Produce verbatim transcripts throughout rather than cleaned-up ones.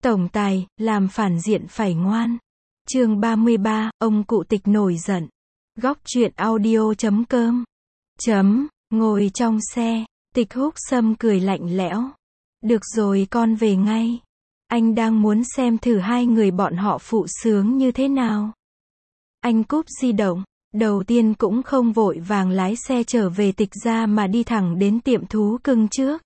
Tổng tài, làm phản diện phải ngoan. Chương ba mươi ba, ông cụ Tịch nổi giận. Góc truyện audio chấm com. Chấm, ngồi trong xe, Tịch Húc Sâm cười lạnh lẽo. Được rồi, con về ngay. Anh đang muốn xem thử hai người bọn họ phụ sướng như thế nào. Anh cúp di động, đầu tiên cũng không vội vàng lái xe trở về Tịch gia mà đi thẳng đến tiệm thú cưng trước.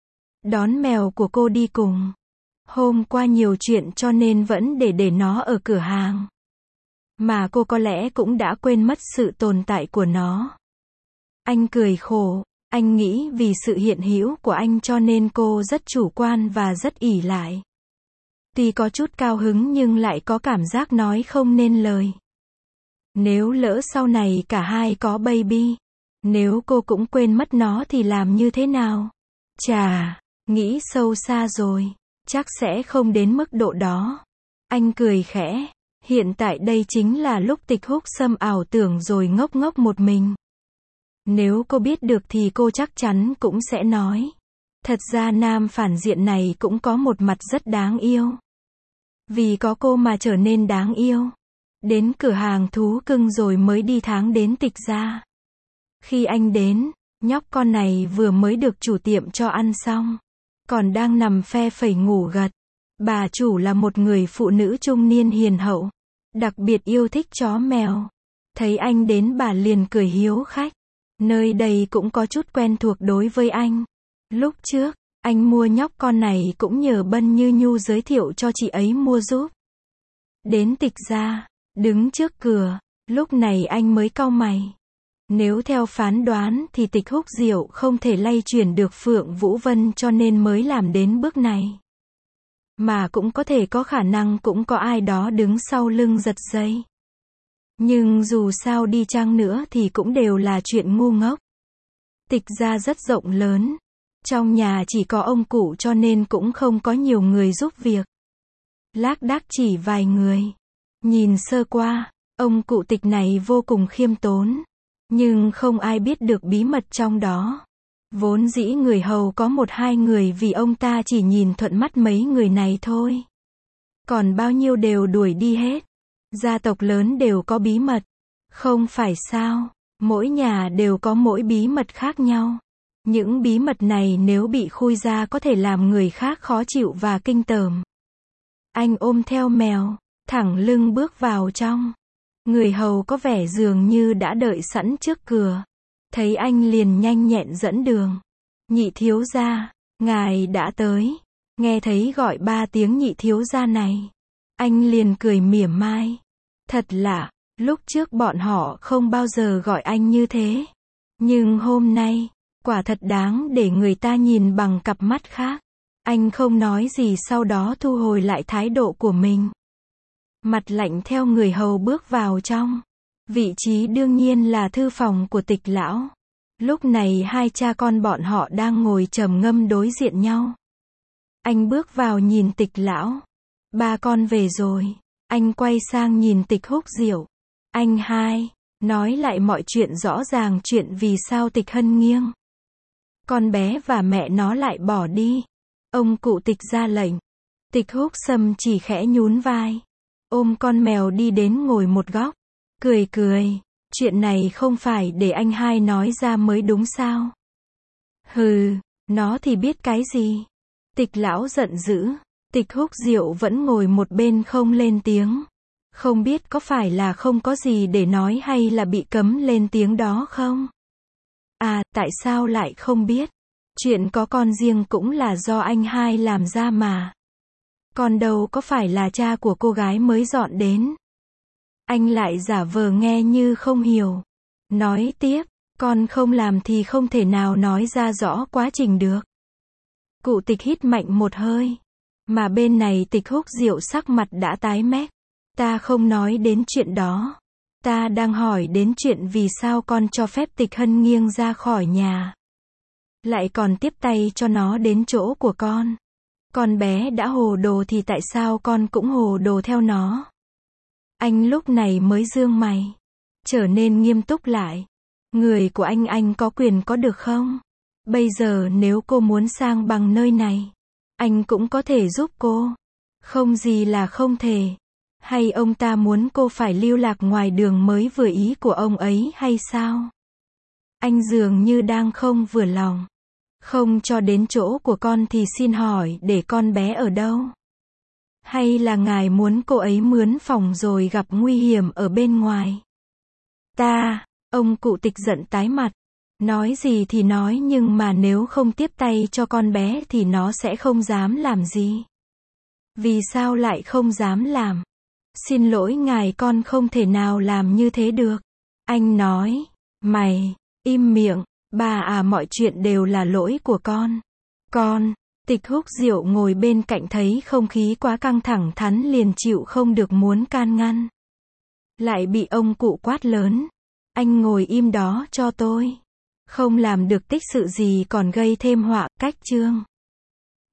Đón mèo của cô đi cùng. Hôm qua nhiều chuyện cho nên vẫn để để nó ở cửa hàng. Mà cô có lẽ cũng đã quên mất sự tồn tại của nó. Anh cười khổ, anh nghĩ vì sự hiện hữu của anh cho nên cô rất chủ quan và rất ỷ lại. Tuy có chút cao hứng nhưng lại có cảm giác nói không nên lời. Nếu lỡ sau này cả hai có baby, nếu cô cũng quên mất nó thì làm như thế nào? Chà, nghĩ sâu xa rồi. Chắc sẽ không đến mức độ đó. Anh cười khẽ. Hiện tại đây chính là lúc Tịch Húc Sâm ảo tưởng rồi ngốc ngốc một mình. Nếu cô biết được thì cô chắc chắn cũng sẽ nói. Thật ra nam phản diện này cũng có một mặt rất đáng yêu. Vì có cô mà trở nên đáng yêu. Đến cửa hàng thú cưng rồi mới đi tháng đến Tịch gia. Khi anh đến, nhóc con này vừa mới được chủ tiệm cho ăn xong. Còn đang nằm phe phẩy ngủ gật. Bà chủ là một người phụ nữ trung niên hiền hậu. Đặc biệt yêu thích chó mèo. Thấy anh đến bà liền cười hiếu khách. Nơi đây cũng có chút quen thuộc đối với anh. Lúc trước, anh mua nhóc con này cũng nhờ Bân Như Nhu giới thiệu cho chị ấy mua giúp. Đến Tịch gia, đứng trước cửa, lúc này anh mới cau mày. Nếu theo phán đoán thì Tịch Húc Diệu không thể lay chuyển được Phượng Vũ Vân cho nên mới làm đến bước này. Mà cũng có thể có khả năng cũng có ai đó đứng sau lưng giật dây. Nhưng dù sao đi chăng nữa thì cũng đều là chuyện ngu ngốc. Tịch gia rất rộng lớn. Trong nhà chỉ có ông cụ cho nên cũng không có nhiều người giúp việc. Lác đác chỉ vài người. Nhìn sơ qua, ông cụ Tịch này vô cùng khiêm tốn. Nhưng không ai biết được bí mật trong đó. Vốn dĩ người hầu có một hai người vì ông ta chỉ nhìn thuận mắt mấy người này thôi. Còn bao nhiêu đều đuổi đi hết. Gia tộc lớn đều có bí mật. Không phải sao, mỗi nhà đều có mỗi bí mật khác nhau. Những bí mật này nếu bị khui ra có thể làm người khác khó chịu và kinh tởm. Anh ôm theo mèo, thẳng lưng bước vào trong. Người hầu có vẻ dường như đã đợi sẵn trước cửa. Thấy anh liền nhanh nhẹn dẫn đường. Nhị thiếu gia, ngài đã tới. Nghe thấy gọi ba tiếng nhị thiếu gia này. Anh liền cười mỉa mai. Thật lạ, lúc trước bọn họ không bao giờ gọi anh như thế. Nhưng hôm nay, quả thật đáng để người ta nhìn bằng cặp mắt khác. Anh không nói gì sau đó thu hồi lại thái độ của mình. Mặt lạnh theo người hầu bước vào trong. Vị trí đương nhiên là thư phòng của Tịch lão. Lúc này hai cha con bọn họ đang ngồi trầm ngâm đối diện nhau. Anh bước vào nhìn Tịch lão. Ba con về rồi. Anh quay sang nhìn Tịch Húc Diệu. Anh hai, nói lại mọi chuyện rõ ràng chuyện vì sao Tịch Hân nghiêng. Con bé và mẹ nó lại bỏ đi. Ông cụ Tịch ra lệnh. Tịch Húc Sâm chỉ khẽ nhún vai. Ôm con mèo đi đến ngồi một góc. Cười cười. Chuyện này không phải để anh hai nói ra mới đúng sao? Hừ, nó thì biết cái gì? Tịch lão giận dữ. Tịch Húc Diệu vẫn ngồi một bên không lên tiếng. Không biết có phải là không có gì để nói hay là bị cấm lên tiếng đó không? À, tại sao lại không biết? Chuyện có con riêng cũng là do anh hai làm ra mà. Còn đâu có phải là cha của cô gái mới dọn đến. Anh lại giả vờ nghe như không hiểu. Nói tiếp, con không làm thì không thể nào nói ra rõ quá trình được. Cụ Tịch hít mạnh một hơi. Mà bên này Tịch Húc Diệu sắc mặt đã tái mét. Ta không nói đến chuyện đó. Ta đang hỏi đến chuyện vì sao con cho phép Tịch Hân nghiêng ra khỏi nhà. Lại còn tiếp tay cho nó đến chỗ của con. Con bé đã hồ đồ thì tại sao con cũng hồ đồ theo nó? Anh lúc này mới dương mày. Trở nên nghiêm túc lại. Người của anh anh có quyền có được không? Bây giờ nếu cô muốn sang bằng nơi này, anh cũng có thể giúp cô. Không gì là không thể. Hay ông ta muốn cô phải lưu lạc ngoài đường mới vừa ý của ông ấy hay sao? Anh dường như đang không vừa lòng. Không cho đến chỗ của con thì xin hỏi để con bé ở đâu? Hay là ngài muốn cô ấy mướn phòng rồi gặp nguy hiểm ở bên ngoài? Ta, ông cụ Tịch giận tái mặt. Nói gì thì nói nhưng mà nếu không tiếp tay cho con bé thì nó sẽ không dám làm gì. Vì sao lại không dám làm? Xin lỗi ngài, con không thể nào làm như thế được. Anh nói, mày, im miệng, bà à, mọi chuyện đều là lỗi của con. Con, Tịch hút rượu ngồi bên cạnh thấy không khí quá căng thẳng thắn liền chịu không được muốn can ngăn. Lại bị ông cụ quát lớn. Anh ngồi im đó cho tôi. Không làm được tích sự gì còn gây thêm họa, cách chương.